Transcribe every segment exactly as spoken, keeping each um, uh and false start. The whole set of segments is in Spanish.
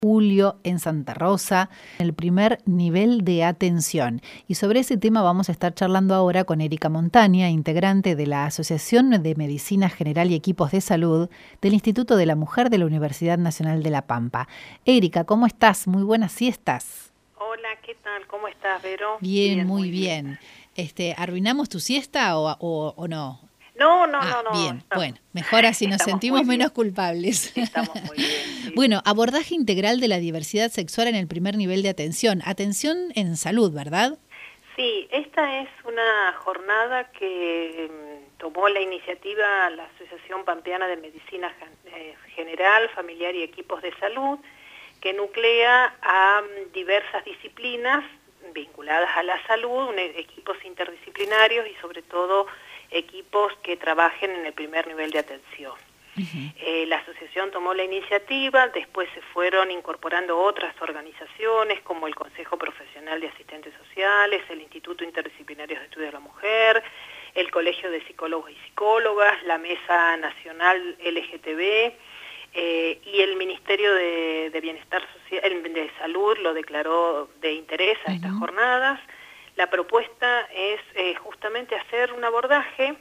Julio en Santa Rosa, el primer nivel de atención. Y sobre ese tema vamos a estar charlando ahora con Erika Montaña, integrante de la Asociación de Medicina General y Equipos de Salud del Instituto de la Mujer de la Universidad Nacional de La Pampa. Erika, ¿cómo estás? Muy buenas siestas. Hola, ¿qué tal? ¿Cómo estás, Vero? Bien, bien muy, muy bien. bien. Este, ¿Arruinamos tu siesta o, o, o no? No, no, ah, no, no. Bien, Estamos, bueno, mejor así nos sentimos menos bien. culpables. Estamos muy bien. Sí. Bueno, abordaje integral de la diversidad sexual en el primer nivel de atención. Atención en salud, ¿verdad? Sí, esta es una jornada que tomó la iniciativa la Asociación Pampeana de Medicina General, Familiar y Equipos de Salud, que nuclea a diversas disciplinas vinculadas a la salud, equipos interdisciplinarios y sobre todo equipos que trabajen en el primer nivel de atención. Uh-huh. eh, la asociación tomó la iniciativa, después se fueron incorporando otras organizaciones como el Consejo Profesional de Asistentes Sociales, el Instituto Interdisciplinario de Estudios de la Mujer, el Colegio de Psicólogos y Psicólogas, la Mesa Nacional L G T B eh, y el Ministerio de, de Bienestar Social, de Salud lo declaró de interés a uh-huh. estas jornadas. La propuesta es eh, justamente hacer un abordaje,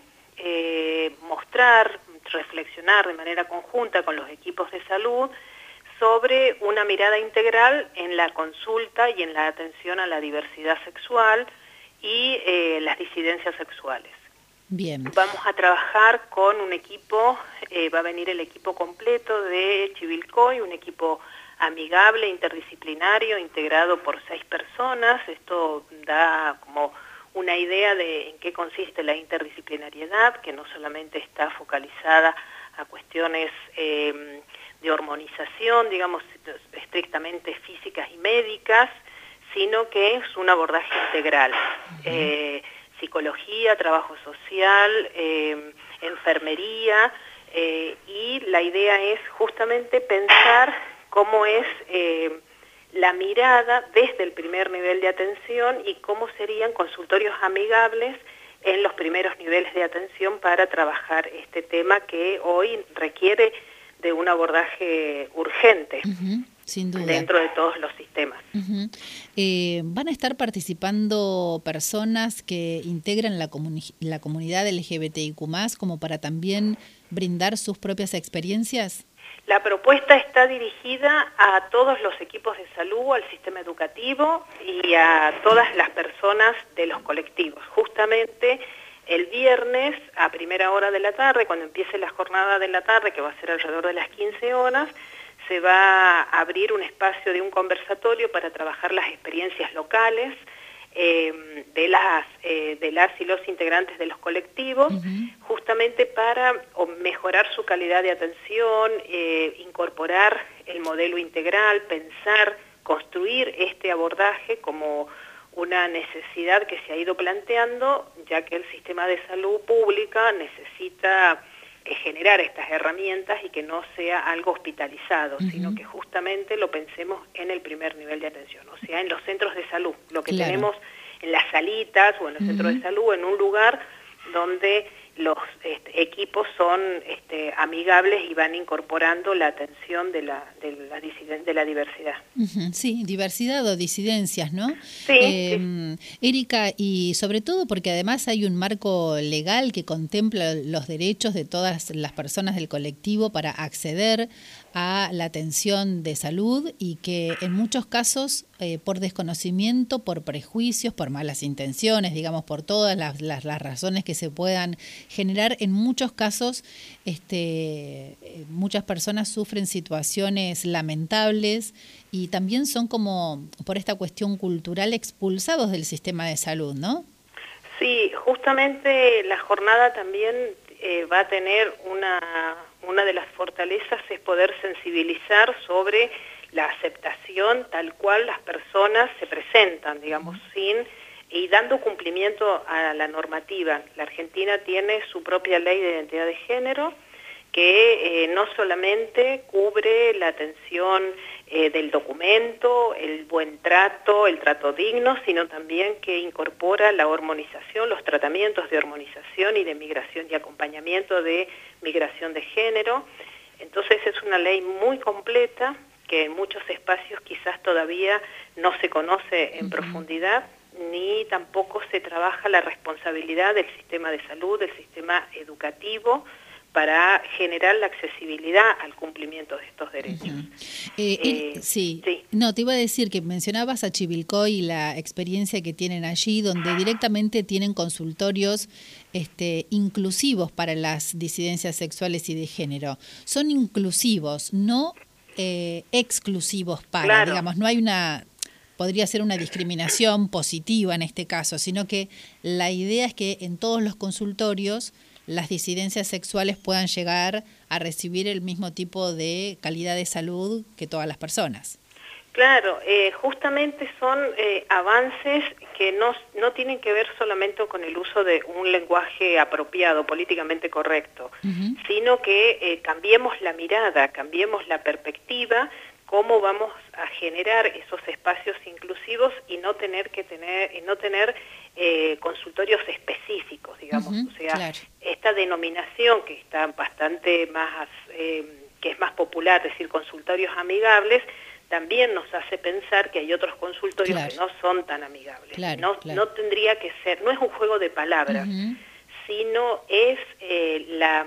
eh, mostrar, reflexionar de manera conjunta con los equipos de salud sobre una mirada integral en la consulta y en la atención a la diversidad sexual y eh, las disidencias sexuales. Bien. Vamos a trabajar con un equipo, eh, va a venir el equipo completo de Chivilcoy, un equipo amigable, interdisciplinario, integrado por seis personas. Esto da como una idea de en qué consiste la interdisciplinariedad, que no solamente está focalizada a cuestiones eh, de hormonización, digamos, estrictamente físicas y médicas, sino que es un abordaje integral. Uh-huh. eh, psicología, trabajo social, eh, enfermería, eh, y la idea es justamente pensar cómo es eh, la mirada desde el primer nivel de atención y cómo serían consultorios amigables en los primeros niveles de atención para trabajar este tema que hoy requiere de un abordaje urgente. Uh-huh, sin duda. Dentro de todos los sistemas. Uh-huh. Eh, ¿Van a estar participando personas que integran la, comuni- la comunidad L G B T I Q más, como para también brindar sus propias experiencias? La propuesta está dirigida a todos los equipos de salud, al sistema educativo y a todas las personas de los colectivos. Justamente el viernes a primera hora de la tarde, cuando empiece la jornada de la tarde, que va a ser alrededor de las quince horas, se va a abrir un espacio de un conversatorio para trabajar las experiencias locales eh, de, las, eh, de las y los integrantes de los colectivos, uh-huh. justamente para mejorar su calidad de atención, eh, incorporar el modelo integral, pensar, construir este abordaje como una necesidad que se ha ido planteando, ya que el sistema de salud pública necesita eh, generar estas herramientas y que no sea algo hospitalizado, uh-huh. sino que justamente lo pensemos en el primer nivel de atención, o sea, en los centros de salud, lo que claro. tenemos en las salitas o en los uh-huh. centros de salud, en un lugar donde los este, equipos son este, amigables y van incorporando la atención de la, de la, de la diversidad. Uh-huh, sí, diversidad o disidencias, ¿no? Sí, eh, sí. Erika, y sobre todo porque además hay un marco legal que contempla los derechos de todas las personas del colectivo para acceder a la atención de salud y que en muchos casos eh, por desconocimiento, por prejuicios, por malas intenciones, digamos, por todas las, las, las razones que se puedan generar, en muchos casos este, muchas personas sufren situaciones lamentables y también son como, por esta cuestión cultural, expulsados del sistema de salud, ¿no? Sí, justamente la jornada también eh, va a tener una, una de las fortalezas es poder sensibilizar sobre la aceptación tal cual las personas se presentan, digamos, uh-huh. sin y dando cumplimiento a la normativa. La Argentina tiene su propia ley de identidad de género que eh, no solamente cubre la atención eh, del documento, el buen trato, el trato digno, sino también que incorpora la hormonización, los tratamientos de hormonización y de migración y acompañamiento de migración de género. Entonces es una ley muy completa que en muchos espacios quizás todavía no se conoce en uh-huh. profundidad, ni tampoco se trabaja la responsabilidad del sistema de salud, del sistema educativo, para generar la accesibilidad al cumplimiento de estos derechos. Uh-huh. eh, eh, eh, sí. sí, no, te iba a decir que mencionabas a Chivilcoy y la experiencia que tienen allí, donde directamente tienen consultorios este, inclusivos para las disidencias sexuales y de género. Son inclusivos, no eh, exclusivos para, claro. digamos, no hay una... podría ser una discriminación positiva en este caso, sino que la idea es que en todos los consultorios las disidencias sexuales puedan llegar a recibir el mismo tipo de calidad de salud que todas las personas. Claro, eh, justamente son eh, avances que no, no tienen que ver solamente con el uso de un lenguaje apropiado, políticamente correcto, uh-huh. sino que eh, cambiemos la mirada, cambiemos la perspectiva, cómo vamos a generar esos espacios inclusivos y no tener que tener y no tener eh, consultorios específicos, digamos, uh-huh, o sea, claro. esta denominación que está bastante más, eh, que es más popular, es decir, consultorios amigables, también nos hace pensar que hay otros consultorios claro. que no son tan amigables. Claro, no, claro. no tendría que ser, no es un juego de palabras, uh-huh. sino es eh, la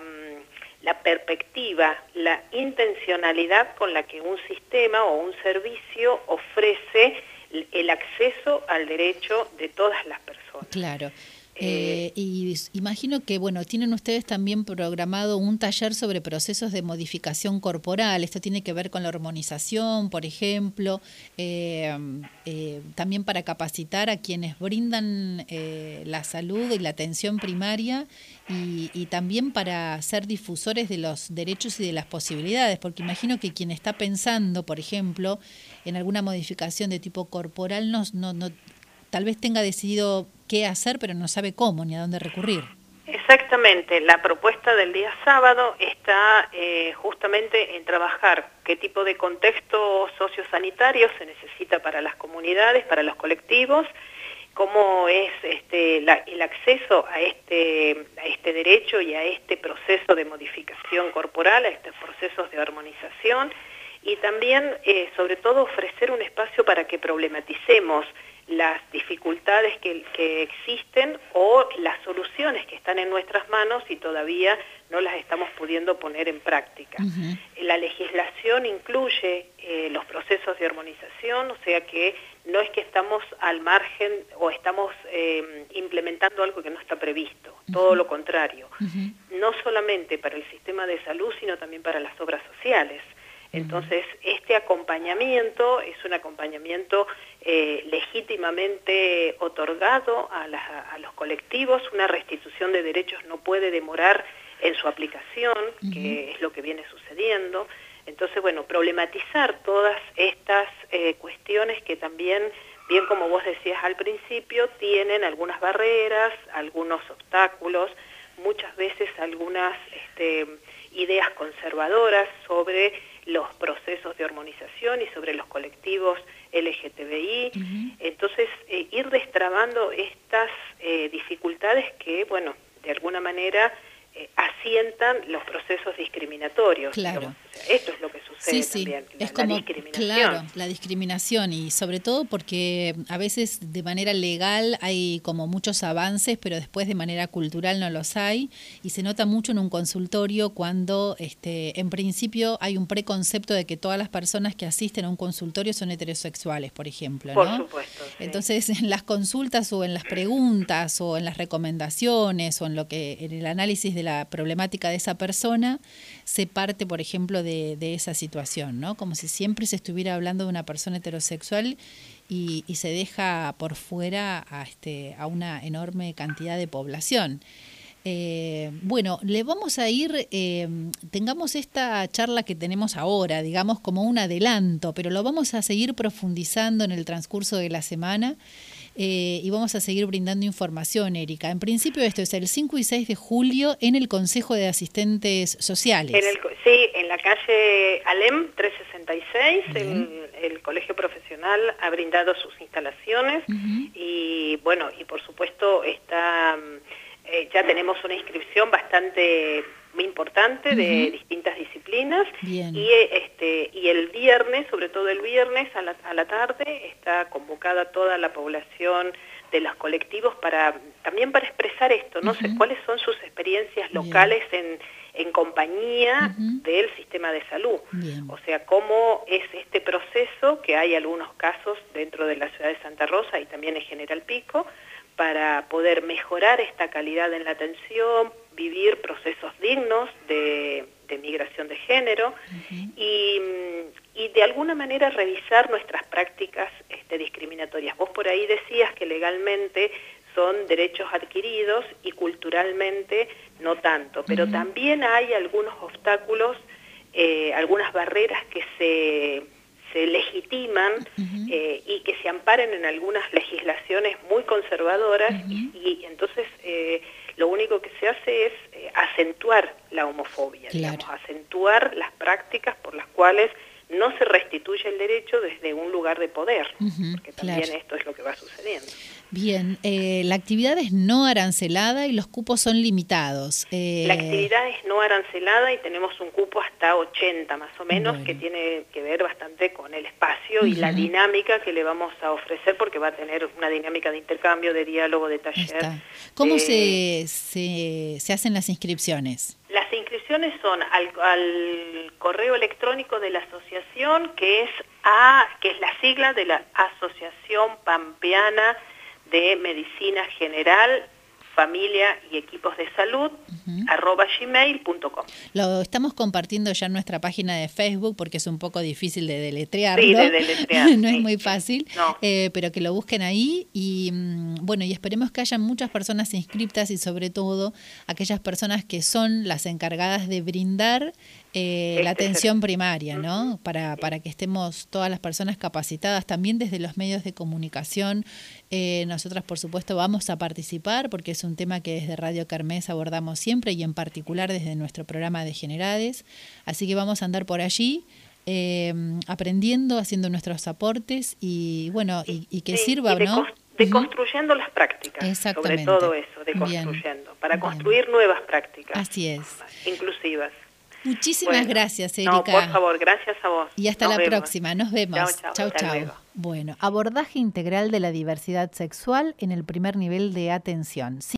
la perspectiva, la intencionalidad con la que un sistema o un servicio ofrece el acceso al derecho de todas las personas. Claro. Eh, y imagino que, bueno, tienen ustedes también programado un taller sobre procesos de modificación corporal. Esto tiene que ver con la hormonización, por ejemplo, eh, eh, también para capacitar a quienes brindan eh, la salud y la atención primaria y, y también para ser difusores de los derechos y de las posibilidades, porque imagino que quien está pensando, por ejemplo, en alguna modificación de tipo corporal, no, no, no tal vez tenga decidido qué hacer, pero no sabe cómo ni a dónde recurrir. Exactamente, la propuesta del día sábado está eh, justamente en trabajar qué tipo de contexto sociosanitario se necesita para las comunidades, para los colectivos, cómo es este, la, el acceso a este, a este derecho y a este proceso de modificación corporal, a estos procesos de armonización, y también, eh, sobre todo, ofrecer un espacio para que problematicemos las dificultades que, que existen o las soluciones que están en nuestras manos y todavía no las estamos pudiendo poner en práctica. Uh-huh. La legislación incluye eh, los procesos de armonización, o sea que no es que estamos al margen o estamos eh, implementando algo que no está previsto, uh-huh. todo lo contrario. Uh-huh. No solamente para el sistema de salud, sino también para las obras sociales. Entonces, este acompañamiento es un acompañamiento eh, legítimamente otorgado a, la, a los colectivos. Una restitución de derechos no puede demorar en su aplicación, uh-huh. que es lo que viene sucediendo. Entonces, bueno, problematizar todas estas eh, cuestiones que también, bien como vos decías al principio, tienen algunas barreras, algunos obstáculos, muchas veces algunas este, ideas conservadoras sobre los procesos de hormonización y sobre los colectivos L G T B I. Uh-huh. Entonces, eh, ir destrabando estas eh, dificultades que, bueno, de alguna manera eh, asientan los procesos discriminatorios. Claro. Digamos. O sea, esto es lo que sucede sí, sí. también, la, es como, la discriminación. Claro, la discriminación, y sobre todo porque a veces de manera legal hay como muchos avances, pero después de manera cultural no los hay, y se nota mucho en un consultorio cuando este, en principio hay un preconcepto de que todas las personas que asisten a un consultorio son heterosexuales, por ejemplo, Por ¿no? supuesto. Sí. Entonces, en las consultas o en las preguntas o en las recomendaciones o en lo que en el análisis de la problemática de esa persona, se parte, por ejemplo, de, de esa situación, ¿no? Como si siempre se estuviera hablando de una persona heterosexual y, y se deja por fuera a, este, a una enorme cantidad de población. Eh, bueno, le vamos a ir, eh, tengamos esta charla que tenemos ahora, digamos, como un adelanto, pero lo vamos a seguir profundizando en el transcurso de la semana. Eh, y vamos a seguir brindando información, Erika. En principio esto es el cinco y seis de julio en el Consejo de Asistentes Sociales. En el, sí, en la calle Alem trescientos sesenta y seis, el, el Colegio Profesional ha brindado sus instalaciones. Uh-huh. Y bueno, y por supuesto está, eh, ya tenemos una inscripción bastante muy importante de uh-huh. distintas disciplinas. Bien. y este y el viernes, sobre todo el viernes a la, a la tarde, está convocada toda la población de los colectivos para también para expresar esto, no uh-huh. sé cuáles son sus experiencias locales en, en compañía uh-huh. del sistema de salud. Bien. O sea, cómo es este proceso, que hay algunos casos dentro de la ciudad de Santa Rosa y también en General Pico, para poder mejorar esta calidad en la atención, vivir procesos dignos de, de migración de género uh-huh. y, y de alguna manera revisar nuestras prácticas este, discriminatorias. Vos por ahí decías que legalmente son derechos adquiridos y culturalmente no tanto, pero uh-huh. también hay algunos obstáculos, eh, algunas barreras que se... se legitiman uh-huh. eh, y que se amparen en algunas legislaciones muy conservadoras uh-huh. y, y entonces eh, lo único que se hace es eh, acentuar la homofobia, claro. digamos, acentuar las prácticas por las cuales no se restituye el derecho desde un lugar de poder, uh-huh, porque también claro. esto es lo que va sucediendo. Bien, eh, la actividad es no arancelada y los cupos son limitados. Eh... La actividad es no arancelada y tenemos un cupo hasta ochenta más o menos, bueno. que tiene que ver bastante con el espacio uh-huh. y la dinámica que le vamos a ofrecer, porque va a tener una dinámica de intercambio, de diálogo, de taller. ¿Cómo eh, se, se, se hacen las inscripciones? Las inscripciones son al, al correo electrónico de la asociación, que es A, que es la sigla de la Asociación Pampeana de Medicina General, Familia y Equipos de Salud, uh-huh. arroba gmail punto com. Lo estamos compartiendo ya en nuestra página de Facebook porque es un poco difícil de deletrearlo. Sí, de deletrear. no sí, es muy fácil, no. eh, pero que lo busquen ahí y bueno, y esperemos que haya muchas personas inscriptas y sobre todo aquellas personas que son las encargadas de brindar Eh, este la atención primaria, ¿no? Uh-huh. Para, para que estemos todas las personas capacitadas, también desde los medios de comunicación. Eh, nosotras, por supuesto, vamos a participar porque es un tema que desde Radio Kermés abordamos siempre y en particular desde nuestro programa de Generades. Así que vamos a andar por allí eh, aprendiendo, haciendo nuestros aportes y, bueno, y, y que sí, sirva, y de ¿no? De construyendo uh-huh. las prácticas, sobre todo eso, de construyendo, Bien. para construir Bien. nuevas prácticas. Así es. Inclusivas. Muchísimas bueno, gracias, Erika. No, por favor, gracias a vos. Y hasta Nos la vemos. próxima. Nos vemos. Chau, chau. Chau, chau. Bueno, abordaje integral de la diversidad sexual en el primer nivel de atención.